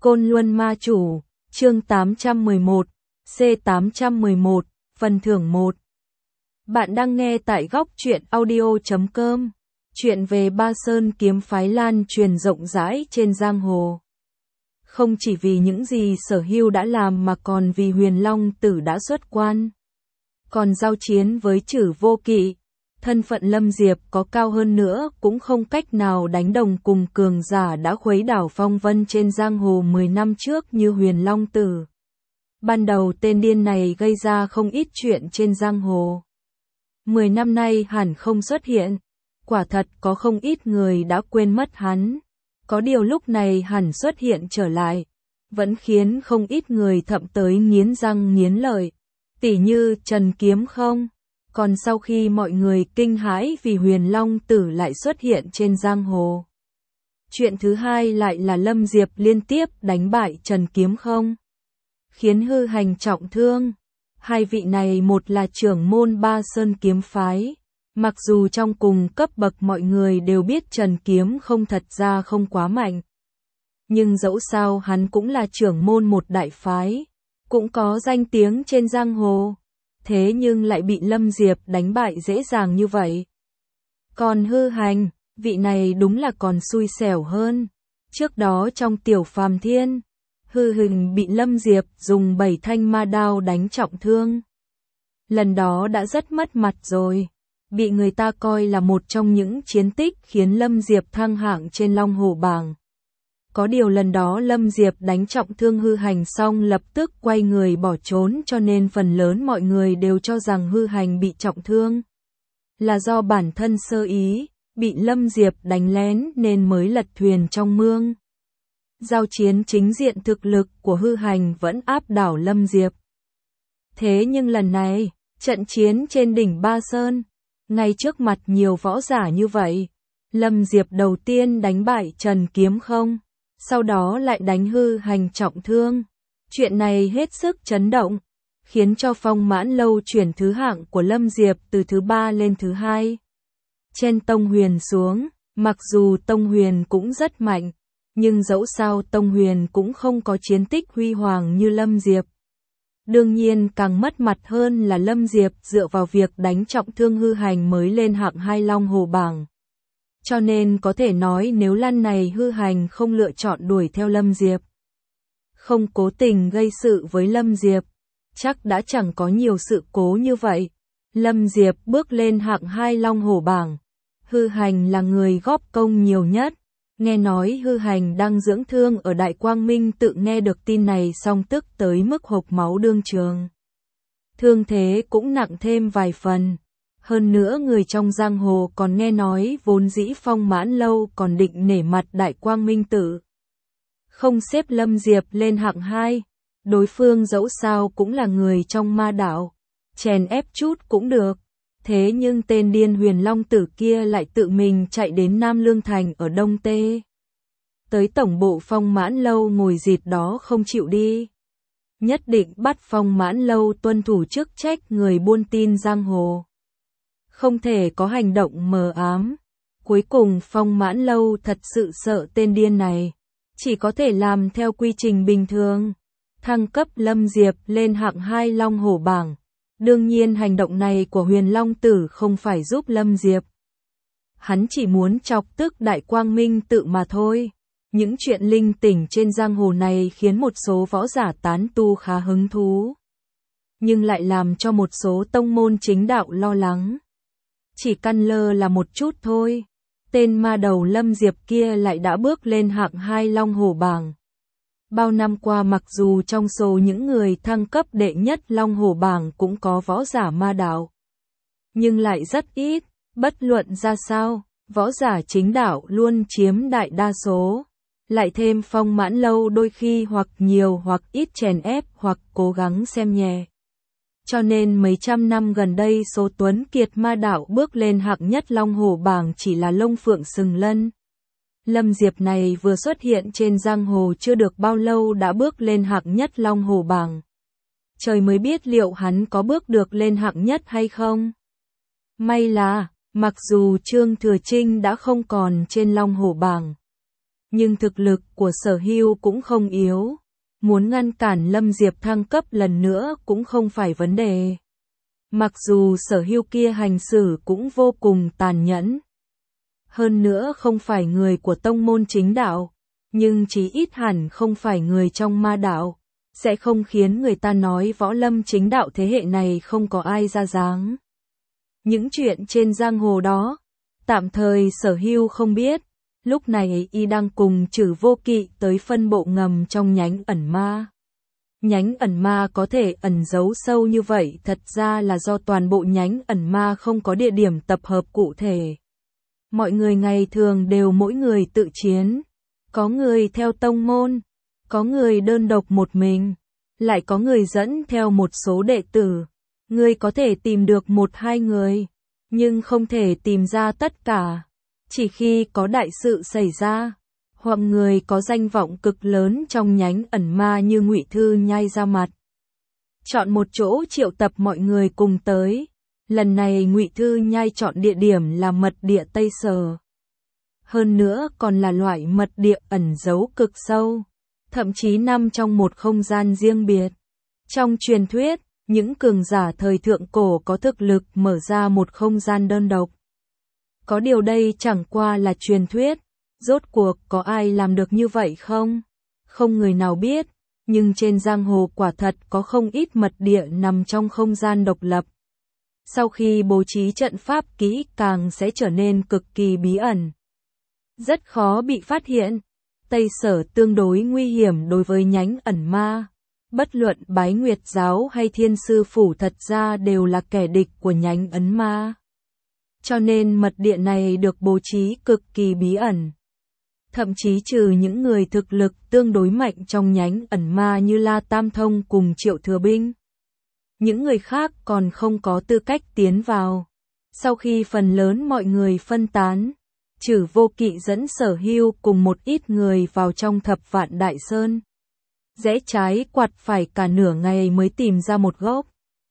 Côn Luân Ma Chủ, chương 811, C811, phần thưởng 1. Bạn đang nghe tại góc truyện audio.com. Chuyện về Ba Sơn kiếm phái lan truyền rộng rãi trên giang hồ. Không chỉ vì những gì Sở Hưu đã làm mà còn vì Huyền Long Tử đã xuất quan. Còn giao chiến với Trử Vô Kỵ, thân phận Lâm Diệp có cao hơn nữa cũng không cách nào đánh đồng cùng cường giả đã khuấy đảo phong vân trên giang hồ 10 năm trước như Huyền Long Tử. Ban đầu tên điên này gây ra không ít chuyện trên giang hồ. 10 năm nay hẳn không xuất hiện, quả thật có không ít người đã quên mất hắn. Có điều lúc này hẳn xuất hiện trở lại, vẫn khiến không ít người thậm tới nghiến răng nghiến lợi, tỉ như Trần Kiếm Không. Còn sau khi mọi người kinh hãi vì Huyền Long Tử lại xuất hiện trên giang hồ. Chuyện thứ hai lại là Lâm Diệp liên tiếp đánh bại Trần Kiếm Không, khiến Hư Hành trọng thương. Hai vị này một là trưởng môn Ba Sơn kiếm phái. Mặc dù trong cùng cấp bậc mọi người đều biết Trần Kiếm Không thật ra không quá mạnh. Nhưng dẫu sao hắn cũng là trưởng môn một đại phái, cũng có danh tiếng trên giang hồ. Thế nhưng lại bị Lâm Diệp đánh bại dễ dàng như vậy. Còn Hư Hành, vị này đúng là còn xui xẻo hơn. Trước đó trong Tiểu Phàm Thiên, Hư Hành bị Lâm Diệp dùng 7 thanh ma đao đánh trọng thương. Lần đó đã rất mất mặt rồi, bị người ta coi là một trong những chiến tích khiến Lâm Diệp thăng hạng trên Long Hổ bảng. Có điều lần đó Lâm Diệp đánh trọng thương Hư Hành xong lập tức quay người bỏ trốn, cho nên phần lớn mọi người đều cho rằng Hư Hành bị trọng thương là do bản thân sơ ý, bị Lâm Diệp đánh lén nên mới lật thuyền trong mương. Giao chiến chính diện thực lực của Hư Hành vẫn áp đảo Lâm Diệp. Thế nhưng lần này, trận chiến trên đỉnh Ba Sơn, ngay trước mặt nhiều võ giả như vậy, Lâm Diệp đầu tiên đánh bại Trần Kiếm Không, sau đó lại đánh Hư Hành trọng thương. Chuyện này hết sức chấn động, khiến cho Phong Mãn Lâu chuyển thứ hạng của Lâm Diệp từ thứ 3 lên thứ 2. Trên Tông Huyền xuống, mặc dù Tông Huyền cũng rất mạnh, nhưng dẫu sao Tông Huyền cũng không có chiến tích huy hoàng như Lâm Diệp. Đương nhiên càng mất mặt hơn là Lâm Diệp dựa vào việc đánh trọng thương Hư Hành mới lên hạng 2 Long Hồ bảng. Cho nên có thể nói nếu lần này Hư Hành không lựa chọn đuổi theo Lâm Diệp, không cố tình gây sự với Lâm Diệp, chắc đã chẳng có nhiều sự cố như vậy. Lâm Diệp bước lên hạng 2 Long Hổ bảng. Hư Hành là người góp công nhiều nhất. Nghe nói Hư Hành đang dưỡng thương ở Đại Quang Minh tự nghe được tin này xong tức tới mức hộc máu đương trường. Thương thế cũng nặng thêm vài phần. Hơn nữa người trong giang hồ còn nghe nói vốn dĩ Phong Mãn Lâu còn định nể mặt Đại Quang Minh Tử, không xếp Lâm Diệp lên hạng 2. Đối phương dẫu sao cũng là người trong ma đạo, chèn ép chút cũng được. Thế nhưng tên điên Huyền Long Tử kia lại tự mình chạy đến Nam Lương Thành ở Đông Tê, tới tổng bộ Phong Mãn Lâu ngồi dịt đó không chịu đi. Nhất định bắt Phong Mãn Lâu tuân thủ chức trách người buôn tin giang hồ, không thể có hành động mờ ám. Cuối cùng Phong Mãn Lâu thật sự sợ tên điên này, chỉ có thể làm theo quy trình bình thường, thăng cấp Lâm Diệp lên hạng 2 Long Hổ bảng. Đương nhiên hành động này của Huyền Long Tử không phải giúp Lâm Diệp, hắn chỉ muốn chọc tức Đại Quang Minh tự mà thôi. Những chuyện linh tỉnh trên giang hồ này khiến một số võ giả tán tu khá hứng thú, nhưng lại làm cho một số tông môn chính đạo lo lắng. Chỉ căn lơ là một chút thôi, tên ma đầu Lâm Diệp kia lại đã bước lên hạng 2 Long Hổ bảng. Bao năm qua mặc dù trong số những người thăng cấp đệ nhất Long Hổ bảng cũng có võ giả ma đạo, nhưng lại rất ít. Bất luận ra sao, võ giả chính đạo luôn chiếm đại đa số. Lại thêm Phong Mãn Lâu đôi khi hoặc nhiều hoặc ít chèn ép hoặc cố gắng xem nhẹ. Cho nên mấy trăm năm gần đây số tuấn kiệt ma đạo bước lên hạng nhất Long Hổ bảng chỉ là lông phượng sừng lân. Lâm Diệp này vừa xuất hiện trên giang hồ chưa được bao lâu đã bước lên hạng nhất Long Hổ bảng. Trời mới biết liệu hắn có bước được lên hạng nhất hay không. May là, mặc dù Trương Thừa Trinh đã không còn trên Long Hổ bảng, nhưng thực lực của Sở Hưu cũng không yếu. Muốn ngăn cản Lâm Diệp thăng cấp lần nữa cũng không phải vấn đề. Mặc dù Sở Hưu kia hành xử cũng vô cùng tàn nhẫn. Hơn nữa không phải người của tông môn chính đạo, nhưng chí ít hẳn không phải người trong ma đạo, sẽ không khiến người ta nói võ lâm chính đạo thế hệ này không có ai ra dáng. Những chuyện trên giang hồ đó, tạm thời Sở Hưu không biết, lúc này y đang cùng Trử Vô Kỵ tới phân bộ ngầm trong nhánh ẩn ma. Nhánh ẩn ma có thể ẩn giấu sâu như vậy thật ra là do toàn bộ nhánh ẩn ma không có địa điểm tập hợp cụ thể. Mọi người ngày thường đều mỗi người tự chiến, có người theo tông môn, có người đơn độc một mình, lại có người dẫn theo một số đệ tử. Người có thể tìm được 1-2 người, nhưng không thể tìm ra tất cả. Chỉ khi có đại sự xảy ra, hoặc người có danh vọng cực lớn trong nhánh ẩn ma như Ngụy Thư Nhai ra mặt. Chọn một chỗ triệu tập mọi người cùng tới. Lần này Ngụy Thư Nhai chọn địa điểm là mật địa Tây Sở. Hơn nữa còn là loại mật địa ẩn giấu cực sâu, thậm chí nằm trong một không gian riêng biệt. Trong truyền thuyết, những cường giả thời thượng cổ có thực lực mở ra một không gian đơn độc. Có điều đây chẳng qua là truyền thuyết, rốt cuộc có ai làm được như vậy không? Không người nào biết, nhưng trên giang hồ quả thật có không ít mật địa nằm trong không gian độc lập. Sau khi bố trí trận pháp kỹ càng sẽ trở nên cực kỳ bí ẩn. Rất khó bị phát hiện. Tây Sở tương đối nguy hiểm đối với nhánh ẩn ma. Bất luận Bái Nguyệt Giáo hay Thiên Sư Phủ thật ra đều là kẻ địch của nhánh ấn ma. Cho nên mật địa này được bố trí cực kỳ bí ẩn. Thậm chí trừ những người thực lực tương đối mạnh trong nhánh ẩn ma như La Tam Thông cùng Triệu Thừa Binh, những người khác còn không có tư cách tiến vào. Sau khi phần lớn mọi người phân tán, Trử Vô Kỵ dẫn Sở Hưu cùng một ít người vào trong Thập Vạn Đại Sơn. Rẽ trái quạt phải cả nửa ngày mới tìm ra một gốc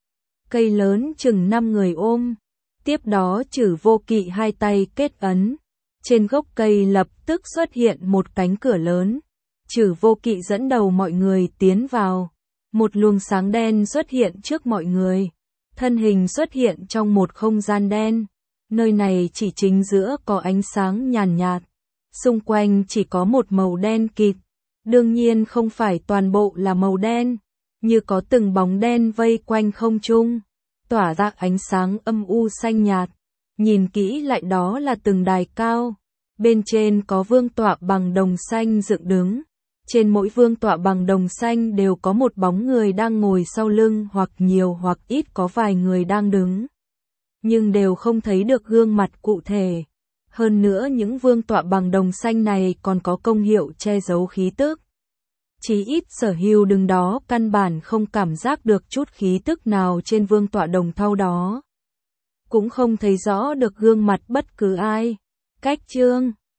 cây lớn chừng 5 người ôm. Tiếp đó Trử Vô Kỵ hai tay kết ấn. Trên gốc cây lập tức xuất hiện một cánh cửa lớn. Trử Vô Kỵ dẫn đầu mọi người tiến vào. Một luồng sáng đen xuất hiện trước mọi người. Thân hình xuất hiện trong một không gian đen. Nơi này chỉ chính giữa có ánh sáng nhàn nhạt. Xung quanh chỉ có một màu đen kịt. Đương nhiên không phải toàn bộ là màu đen. Như có từng bóng đen vây quanh không trung. Tỏa ra ánh sáng âm u xanh nhạt. Nhìn kỹ lại đó là từng đài cao. Bên trên có vương tọa bằng đồng xanh dựng đứng. Trên mỗi vương tọa bằng đồng xanh đều có một bóng người đang ngồi sau lưng hoặc nhiều hoặc ít có vài người đang đứng. Nhưng đều không thấy được gương mặt cụ thể. Hơn nữa những vương tọa bằng đồng xanh này còn có công hiệu che giấu khí tức. Chí ít Sở Hưu đứng đó căn bản không cảm giác được chút khí tức nào trên vương tọa đồng thau đó. Cũng không thấy rõ được gương mặt bất cứ ai. Cách chương